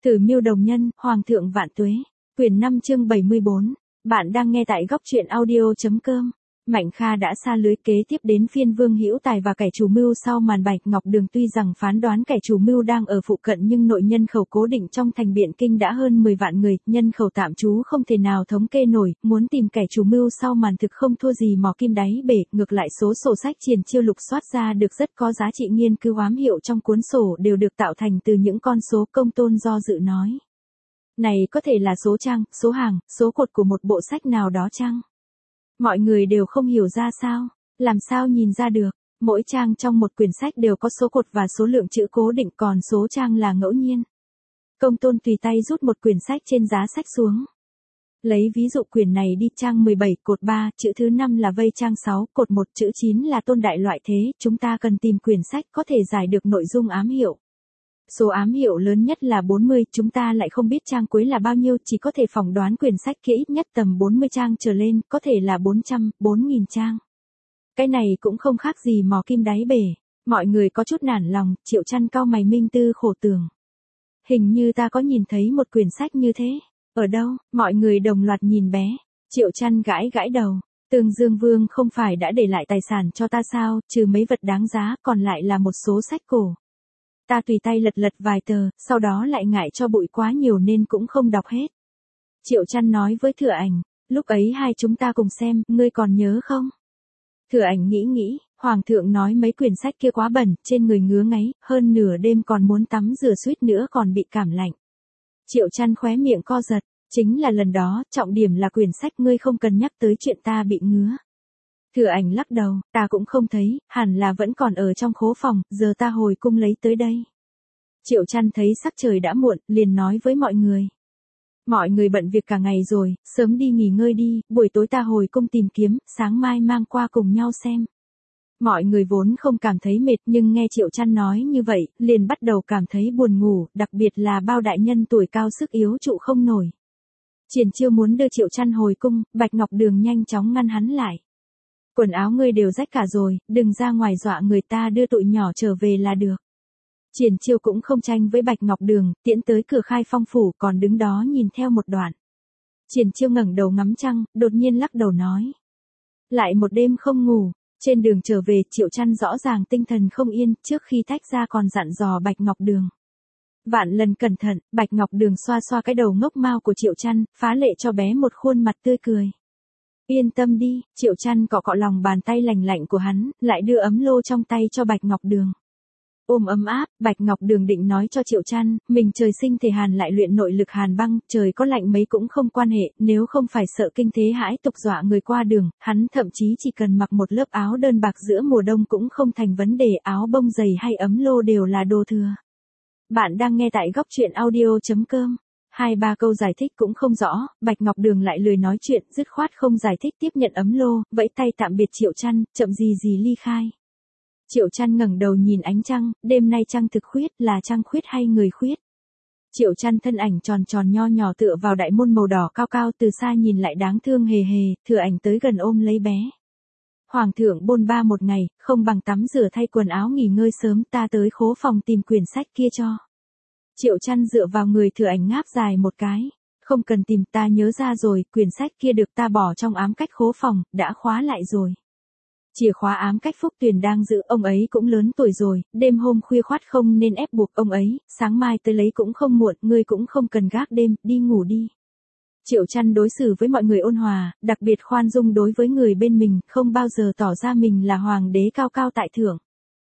Tử Miêu Đồng Nhân, Hoàng thượng vạn tuế. Quyển 5 chương 74. Bạn đang nghe tại góc truyện audio.com. Mạnh Kha đã sa lưới, kế tiếp đến phiên Vương Hữu Tài và kẻ chủ mưu sau màn. Bạch Ngọc Đường tuy rằng phán đoán kẻ chủ mưu đang ở phụ cận, nhưng nội nhân khẩu cố định trong thành Biện Kinh đã hơn 10 vạn người, nhân khẩu tạm trú không thể nào thống kê nổi, muốn tìm kẻ chủ mưu sau màn thực không thua gì mò kim đáy bể. Ngược lại số sổ sách Triển Chiêu lục soát ra được rất có giá trị, nghiên cứu ám hiệu trong cuốn sổ đều được tạo thành từ những con số. Công Tôn do dự nói: này có thể là số trang, số hàng, số cột của một bộ sách nào đó chăng? Mọi người đều không hiểu ra sao? Làm sao nhìn ra được? Mỗi trang trong một quyển sách đều có số cột và số lượng chữ cố định, còn số trang là ngẫu nhiên. Công Tôn tùy tay rút một quyển sách trên giá sách xuống. Lấy ví dụ quyển này đi, trang 17, cột 3, chữ thứ 5 là vây, trang 6, cột 1, chữ 9 là tôn đại loại thế. Chúng ta cần tìm quyển sách có thể giải được nội dung ám hiệu. Số ám hiệu lớn nhất là 40, chúng ta lại không biết trang cuối là bao nhiêu, chỉ có thể phỏng đoán quyển sách kia ít nhất tầm 40 trang trở lên, có thể là 400, 4.000 trang. Cái này cũng không khác gì mò kim đáy bể. Mọi người có chút nản lòng. Triệu Chăn cau mày minh tư khổ tưởng. Hình như ta có nhìn thấy một quyển sách như thế. Ở đâu? Mọi người đồng loạt nhìn bé. Triệu Chăn gãi gãi đầu. Tương Dương Vương không phải đã để lại tài sản cho ta sao, trừ mấy vật đáng giá, còn lại là một số sách cổ. Ta tùy tay lật lật vài tờ, sau đó lại ngại cho bụi quá nhiều nên cũng không đọc hết. Triệu Chăn nói với Thừa Ảnh: lúc ấy hai chúng ta cùng xem, ngươi còn nhớ không? Thừa Ảnh nghĩ, Hoàng thượng nói mấy quyển sách kia quá bẩn, trên người ngứa ngáy, hơn nửa đêm còn muốn tắm rửa, suýt nữa còn bị cảm lạnh. Triệu Chăn khóe miệng co giật. Chính là lần đó, trọng điểm là quyển sách, ngươi không cần nhắc tới chuyện ta bị ngứa. Thừa Ảnh lắc đầu, ta cũng không thấy, hẳn là vẫn còn ở trong khố phòng, giờ ta hồi cung lấy tới đây. Triệu Chăn thấy sắc trời đã muộn, liền nói với mọi người: mọi người bận việc cả ngày rồi, sớm đi nghỉ ngơi đi, buổi tối ta hồi cung tìm kiếm, sáng mai mang qua cùng nhau xem. Mọi người vốn không cảm thấy mệt, nhưng nghe Triệu Chăn nói như vậy, liền bắt đầu cảm thấy buồn ngủ, đặc biệt là bao đại nhân tuổi cao sức yếu trụ không nổi. Triển Chiêu muốn đưa Triệu Chăn hồi cung, Bạch Ngọc Đường nhanh chóng ngăn hắn lại. Quần áo ngươi đều rách cả rồi, đừng ra ngoài dọa người ta, đưa tụi nhỏ trở về là được. Triển Chiêu cũng không tranh với Bạch Ngọc Đường, tiễn tới cửa Khai Phong phủ, còn đứng đó nhìn theo một đoạn. Triển Chiêu ngẩng đầu ngắm trăng, đột nhiên lắc đầu nói: lại một đêm không ngủ. Trên đường trở về, Triệu Chăn rõ ràng tinh thần không yên, trước khi tách ra còn dặn dò Bạch Ngọc Đường: vạn lần cẩn thận. Bạch Ngọc Đường xoa xoa cái đầu ngốc mao của Triệu Chăn, phá lệ cho bé một khuôn mặt tươi cười. Yên tâm đi. Triệu Chăn cọ cọ lòng bàn tay lành lạnh của hắn, lại đưa ấm lô trong tay cho Bạch Ngọc Đường. Ôm ấm áp, Bạch Ngọc Đường định nói cho Triệu Chăn, mình trời sinh thể hàn lại luyện nội lực hàn băng, trời có lạnh mấy cũng không quan hệ, nếu không phải sợ kinh thế hãi tục dọa người qua đường, hắn thậm chí chỉ cần mặc một lớp áo đơn bạc giữa mùa đông cũng không thành vấn đề, áo bông dày hay ấm lô đều là đồ thừa. Bạn đang nghe tại góc truyện audio.com. 2-3 câu giải thích cũng không rõ, Bạch Ngọc Đường lại lười nói chuyện, dứt khoát không giải thích, tiếp nhận ấm lô, vẫy tay tạm biệt Triệu Chăn, chậm gì ly khai. Triệu Chăn ngẩng đầu nhìn ánh trăng, đêm nay trăng thực khuyết, là trăng khuyết hay người khuyết? Triệu Chăn thân ảnh tròn tròn nho nhỏ tựa vào đại môn màu đỏ cao cao, từ xa nhìn lại đáng thương hề hề. Thừa Ảnh tới gần ôm lấy bé. Hoàng thượng bôn ba một ngày, không bằng tắm rửa thay quần áo nghỉ ngơi sớm, ta tới khố phòng tìm quyển sách kia cho. Triệu Chăn dựa vào người Thừa Ảnh ngáp dài một cái. Không cần tìm, ta nhớ ra rồi, quyển sách kia được ta bỏ trong ám cách khố phòng, đã khóa lại rồi. Chìa khóa ám cách Phúc Tuyền đang giữ, ông ấy cũng lớn tuổi rồi, đêm hôm khuya khoắt không nên ép buộc ông ấy, sáng mai tới lấy cũng không muộn, ngươi cũng không cần gác đêm, đi ngủ đi. Triệu Chăn đối xử với mọi người ôn hòa, đặc biệt khoan dung đối với người bên mình, không bao giờ tỏ ra mình là hoàng đế cao cao tại thượng.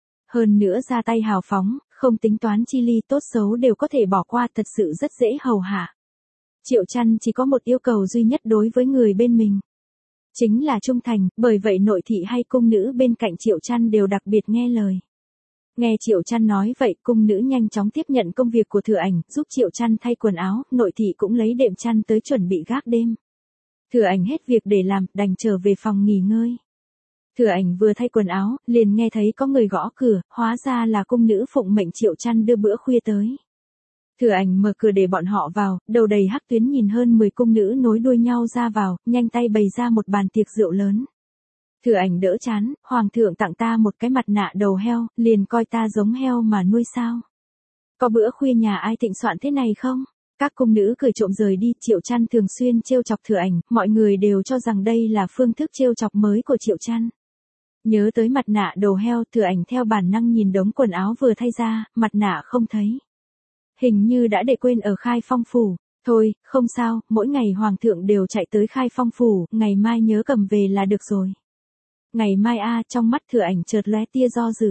Hơn nữa ra tay hào phóng, không tính toán chi ly, tốt xấu đều có thể bỏ qua, thật sự rất dễ hầu hạ. Triệu Chăn chỉ có một yêu cầu duy nhất đối với người bên mình, chính là trung thành, bởi vậy nội thị hay cung nữ bên cạnh Triệu Chăn đều đặc biệt nghe lời. Nghe Triệu Chăn nói vậy, cung nữ nhanh chóng tiếp nhận công việc của Thừa Ảnh, giúp Triệu Chăn thay quần áo, nội thị cũng lấy đệm chăn tới chuẩn bị gác đêm. Thừa Ảnh hết việc để làm, đành trở về phòng nghỉ ngơi. Thừa Ảnh vừa thay quần áo, liền nghe thấy có người gõ cửa, hóa ra là cung nữ phụng mệnh Triệu Chăn đưa bữa khuya tới. Thừa Ảnh mở cửa để bọn họ vào, đầu đầy hắc tuyến nhìn hơn 10 cung nữ nối đuôi nhau ra vào, nhanh tay bày ra một bàn tiệc rượu lớn. Thừa Ảnh đỡ chán, Hoàng thượng tặng ta một cái mặt nạ đầu heo, liền coi ta giống heo mà nuôi sao? Có bữa khuya nhà ai thịnh soạn thế này không? Các cung nữ cười trộm rời đi, Triệu Trăn thường xuyên trêu chọc Thừa Ảnh, mọi người đều cho rằng đây là phương thức trêu chọc mới của Triệu Trăn. Nhớ tới mặt nạ đầu heo, Thừa Ảnh theo bản năng nhìn đống quần áo vừa thay ra, mặt nạ không thấy. Hình như đã để quên ở Khai Phong phủ. Thôi, không sao, mỗi ngày hoàng thượng đều chạy tới Khai Phong phủ, ngày mai nhớ cầm về là được rồi. Ngày mai trong mắt Thừa Ảnh chợt lóe tia do dự.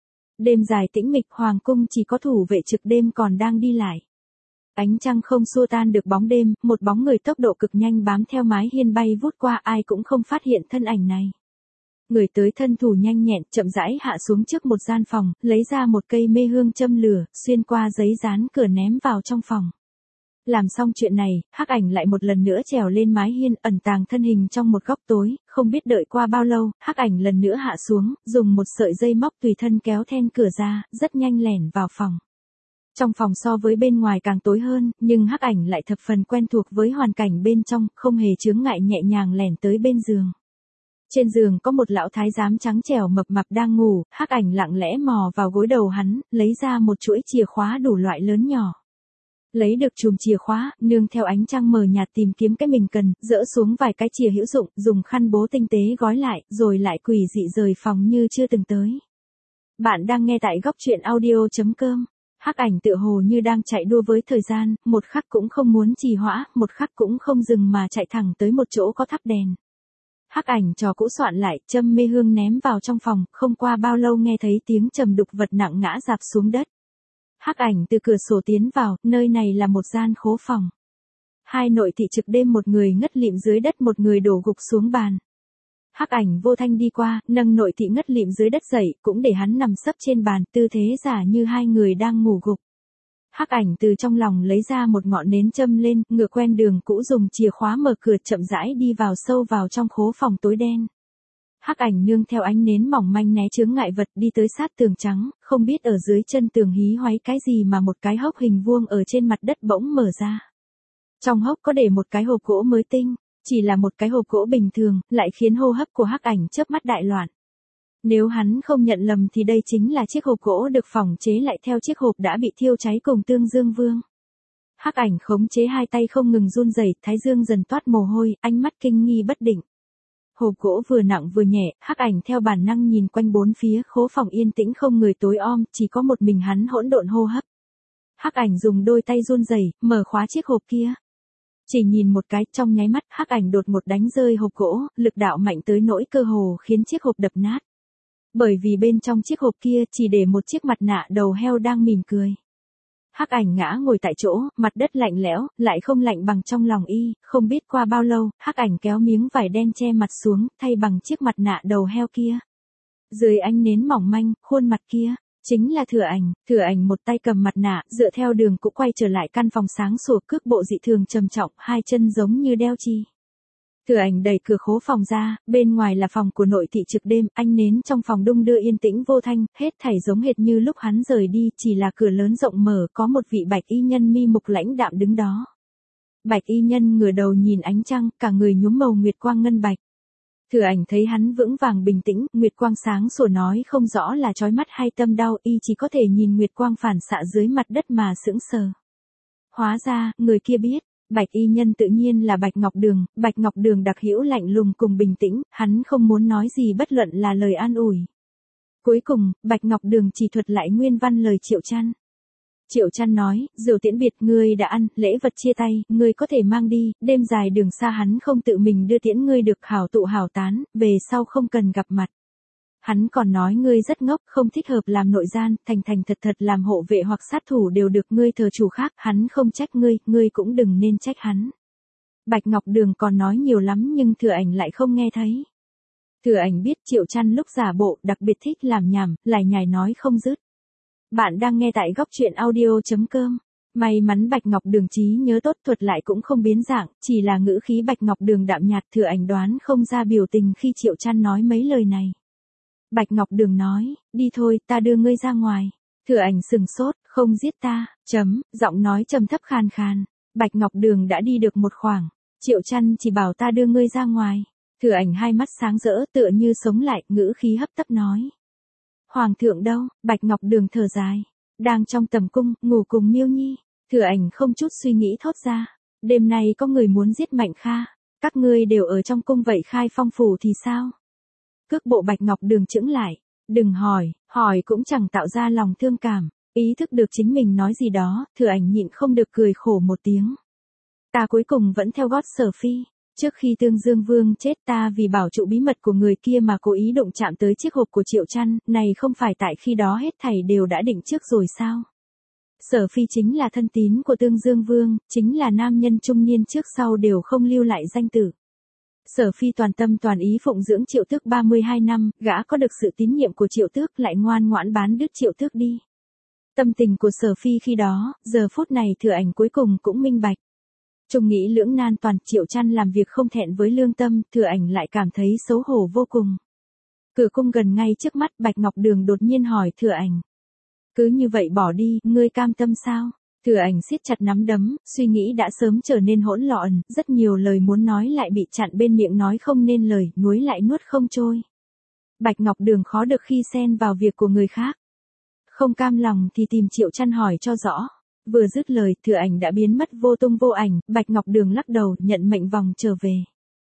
Đêm dài tĩnh mịch, hoàng cung chỉ có thủ vệ trực đêm còn đang đi lại. Ánh trăng không xua tan được bóng đêm, một bóng người tốc độ cực nhanh bám theo mái hiên bay vút qua, ai cũng không phát hiện thân ảnh này. Người tới thân thủ nhanh nhẹn, chậm rãi hạ xuống trước một gian phòng, lấy ra một cây mê hương châm lửa, xuyên qua giấy dán cửa ném vào trong phòng. Làm xong chuyện này, Hắc Ảnh lại một lần nữa trèo lên mái hiên, ẩn tàng thân hình trong một góc tối, không biết đợi qua bao lâu, Hắc Ảnh lần nữa hạ xuống, dùng một sợi dây móc tùy thân kéo then cửa ra, rất nhanh lẻn vào phòng. Trong phòng so với bên ngoài càng tối hơn, nhưng Hắc Ảnh lại thập phần quen thuộc với hoàn cảnh bên trong, không hề chướng ngại, nhẹ nhàng lẻn tới bên giường. Trên giường có một lão thái giám trắng trẻo mập mạp đang ngủ, Hắc Ảnh lặng lẽ mò vào gối đầu hắn, lấy ra một chuỗi chìa khóa đủ loại lớn nhỏ. Lấy được chùm chìa khóa, nương theo ánh trăng mờ nhạt tìm kiếm cái mình cần, dỡ xuống vài cái chìa hữu dụng, dùng khăn bố tinh tế gói lại, rồi lại quỷ dị rời phòng như chưa từng tới. Bạn đang nghe tại góc truyện audio.com. Hắc Ảnh tựa hồ như đang chạy đua với thời gian, một khắc cũng không muốn trì hoãn, một khắc cũng không dừng mà chạy thẳng tới một chỗ có thắp đèn. Hắc Ảnh trò cũ soạn lại, châm mê hương ném vào trong phòng, không qua bao lâu nghe thấy tiếng trầm đục vật nặng ngã rạp xuống đất. Hắc Ảnh từ cửa sổ tiến vào, nơi này là một gian khố phòng. Hai nội thị trực đêm, một người ngất lịm dưới đất, một người đổ gục xuống bàn. Hắc Ảnh vô thanh đi qua, nâng nội thị ngất lịm dưới đất dậy, cũng để hắn nằm sấp trên bàn, tư thế giả như hai người đang ngủ gục. Hắc Ảnh từ trong lòng lấy ra một ngọn nến châm lên, ngựa quen đường cũ, dùng chìa khóa mở cửa, chậm rãi đi vào sâu vào trong khố phòng tối đen. Hắc Ảnh nương theo ánh nến mỏng manh né chướng ngại vật, đi tới sát tường trắng, không biết ở dưới chân tường hí hoáy cái gì mà một cái hốc hình vuông ở trên mặt đất bỗng mở ra. Trong hốc có để một cái hộp gỗ mới tinh, chỉ là một cái hộp gỗ bình thường, lại khiến hô hấp của Hắc Ảnh chớp mắt đại loạn. Nếu hắn không nhận lầm thì đây chính là chiếc hộp gỗ được phỏng chế lại theo chiếc hộp đã bị thiêu cháy cùng Tương Dương Vương. Hắc Ảnh khống chế hai tay không ngừng run rẩy, thái dương dần toát mồ hôi, ánh mắt kinh nghi bất định. Hộp gỗ vừa nặng vừa nhẹ, Hắc Ảnh theo bản năng nhìn quanh bốn phía, khố phòng yên tĩnh không người, tối om, chỉ có một mình hắn hỗn độn hô hấp. Hắc Ảnh dùng đôi tay run rẩy, mở khóa chiếc hộp kia. Chỉ nhìn một cái, trong nháy mắt, Hắc Ảnh đột một đánh rơi hộp gỗ, lực đạo mạnh tới nỗi cơ hồ khiến chiếc hộp đập nát. Bởi vì bên trong chiếc hộp kia chỉ để một chiếc mặt nạ đầu heo đang mỉm cười. Hắc Ảnh ngã ngồi tại chỗ, mặt đất lạnh lẽo, lại không lạnh bằng trong lòng y, không biết qua bao lâu, Hắc Ảnh kéo miếng vải đen che mặt xuống, thay bằng chiếc mặt nạ đầu heo kia. Dưới ánh nến mỏng manh, khuôn mặt kia chính là Thừa Ảnh. Thừa Ảnh một tay cầm mặt nạ, dựa theo đường cũ quay trở lại căn phòng sáng sủa, cước bộ dị thường trầm trọng, hai chân giống như đeo chi. Thừa Ảnh đẩy cửa khố phòng ra, bên ngoài là phòng của nội thị trực đêm, ánh nến trong phòng đung đưa yên tĩnh vô thanh, hết thảy giống hệt như lúc hắn rời đi, chỉ là cửa lớn rộng mở, có một vị bạch y nhân mi mục lãnh đạm đứng đó. Bạch y nhân ngửa đầu nhìn ánh trăng, cả người nhuốm màu nguyệt quang ngân bạch. Thừa Ảnh thấy hắn vững vàng bình tĩnh, nguyệt quang sáng sủa nói không rõ là chói mắt hay tâm đau, y chỉ có thể nhìn nguyệt quang phản xạ dưới mặt đất mà sững sờ. Hóa ra, người kia biết. Bạch y nhân tự nhiên là Bạch Ngọc Đường đặc hữu lạnh lùng cùng bình tĩnh, hắn không muốn nói gì bất luận là lời an ủi. Cuối cùng, Bạch Ngọc Đường chỉ thuật lại nguyên văn lời Triệu Trăn. Triệu Trăn nói, rượu tiễn biệt ngươi đã ăn, lễ vật chia tay, ngươi có thể mang đi, đêm dài đường xa hắn không tự mình đưa tiễn ngươi được, hảo tụ hảo tán, về sau không cần gặp mặt. Hắn còn nói ngươi rất ngốc, không thích hợp làm nội gian, thành thật làm hộ vệ hoặc sát thủ đều được, ngươi thờ chủ khác, hắn không trách ngươi cũng đừng nên trách hắn. Bạch Ngọc Đường còn nói nhiều lắm nhưng Thừa Ảnh lại không nghe thấy. Thừa Ảnh biết Triệu Trăn lúc giả bộ đặc biệt thích làm nhảm, lải nhải nói không dứt. Bạn đang nghe tại góc truyện audio.com. May mắn Bạch Ngọc Đường trí nhớ tốt, thuật lại cũng không biến dạng, chỉ là ngữ khí Bạch Ngọc Đường đạm nhạt, Thừa Ảnh đoán không ra biểu tình khi Triệu Trăn nói mấy lời này. Bạch Ngọc Đường nói, đi thôi, ta đưa ngươi ra ngoài. Thừa Ảnh sừng sốt, không giết ta, giọng nói trầm thấp khàn khàn. Bạch Ngọc Đường đã đi được một khoảng. Triệu Trăn chỉ bảo ta đưa ngươi ra ngoài. Thừa Ảnh hai mắt sáng rỡ, tựa như sống lại, ngữ khí hấp tấp nói. Hoàng thượng đâu? Bạch Ngọc Đường thở dài. Đang trong tầm cung, ngủ cùng Miêu Nhi, Thừa Ảnh không chút suy nghĩ thốt ra. Đêm nay có người muốn giết Mạnh Kha. Các ngươi đều ở trong cung vậy Khai Phong phủ thì sao? Cước bộ Bạch Ngọc Đường chững lại. Đừng hỏi, hỏi cũng chẳng tạo ra lòng thương cảm. Ý thức được chính mình nói gì đó, Thừa Ảnh nhịn không được cười khổ một tiếng. Ta cuối cùng vẫn theo gót Sở Phi. Trước khi Tương Dương Vương chết ta vì bảo trụ bí mật của người kia mà cố ý động chạm tới chiếc hộp của Triệu Trăn, này không phải tại khi đó hết thảy đều đã định trước rồi sao? Sở Phi chính là thân tín của Tương Dương Vương, chính là nam nhân trung niên trước sau đều không lưu lại danh tử. Sở Phi toàn tâm toàn ý phụng dưỡng Triệu Tước 32 năm, gã có được sự tín nhiệm của Triệu Tước lại ngoan ngoãn bán đứt Triệu Tước đi. Tâm tình của Sở Phi khi đó, giờ phút này Thừa Ảnh cuối cùng cũng minh bạch. Trung nghĩ lưỡng nan toàn, Triệu Trăn làm việc không thẹn với lương tâm, Thừa Ảnh lại cảm thấy xấu hổ vô cùng. Cửa cung gần ngay trước mắt, Bạch Ngọc Đường đột nhiên hỏi Thừa Ảnh. Cứ như vậy bỏ đi, ngươi cam tâm sao? Thừa Ảnh siết chặt nắm đấm, suy nghĩ đã sớm trở nên hỗn loạn, rất nhiều lời muốn nói lại bị chặn bên miệng nói không nên lời, nuối lại nuốt không trôi. Bạch Ngọc Đường khó được khi xen vào việc của người khác. Không cam lòng thì tìm Triệu Trăn hỏi cho rõ. Vừa dứt lời, Thừa Ảnh đã biến mất vô tung vô ảnh, Bạch Ngọc Đường lắc đầu, nhận mệnh vòng trở về.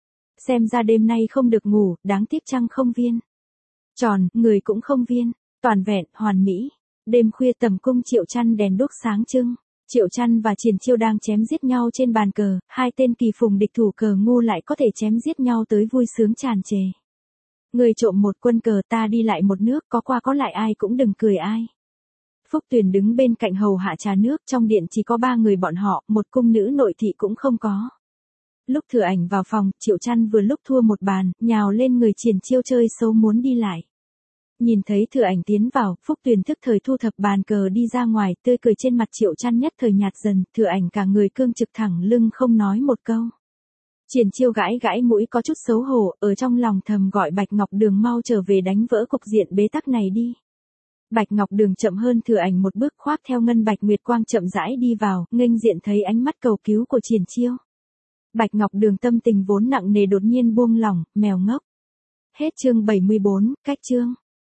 Xem ra đêm nay không được ngủ, đáng tiếc trăng không viên. Tròn, người cũng không viên, toàn vẹn, hoàn mỹ. Đêm khuya tầm cung Triệu Trăn đèn đuốc sáng trưng. Triệu Trăn và Triển Chiêu đang chém giết nhau trên bàn cờ, hai tên kỳ phùng địch thủ cờ ngu lại có thể chém giết nhau tới vui sướng tràn trề. Người trộm một quân cờ ta đi lại một nước, có qua có lại ai cũng đừng cười ai. Phúc Tuyền đứng bên cạnh hầu hạ trà nước, trong điện chỉ có 3 người bọn họ, một cung nữ nội thị cũng không có. Lúc Thừa Ảnh vào phòng, Triệu Trăn vừa lúc thua một bàn, nhào lên người Triển Chiêu chơi xấu muốn đi lại. Nhìn thấy Thừa Ảnh tiến vào, Phúc Tuyền thức thời thu thập bàn cờ đi ra ngoài, tươi cười trên mặt Triệu Trăn nhất thời nhạt dần, Thừa Ảnh cả người cương trực thẳng lưng không nói một câu. Triển Chiêu gãi gãi mũi có chút xấu hổ, ở trong lòng thầm gọi Bạch Ngọc Đường mau trở về đánh vỡ cục diện bế tắc này đi. Bạch Ngọc Đường chậm hơn Thừa Ảnh một bước, khoác theo ngân bạch nguyệt quang chậm rãi đi vào, nghênh diện thấy ánh mắt cầu cứu của Triển Chiêu. Bạch Ngọc Đường tâm tình vốn nặng nề đột nhiên buông lỏng, mèo ngốc. Hết chương 74, cách chương.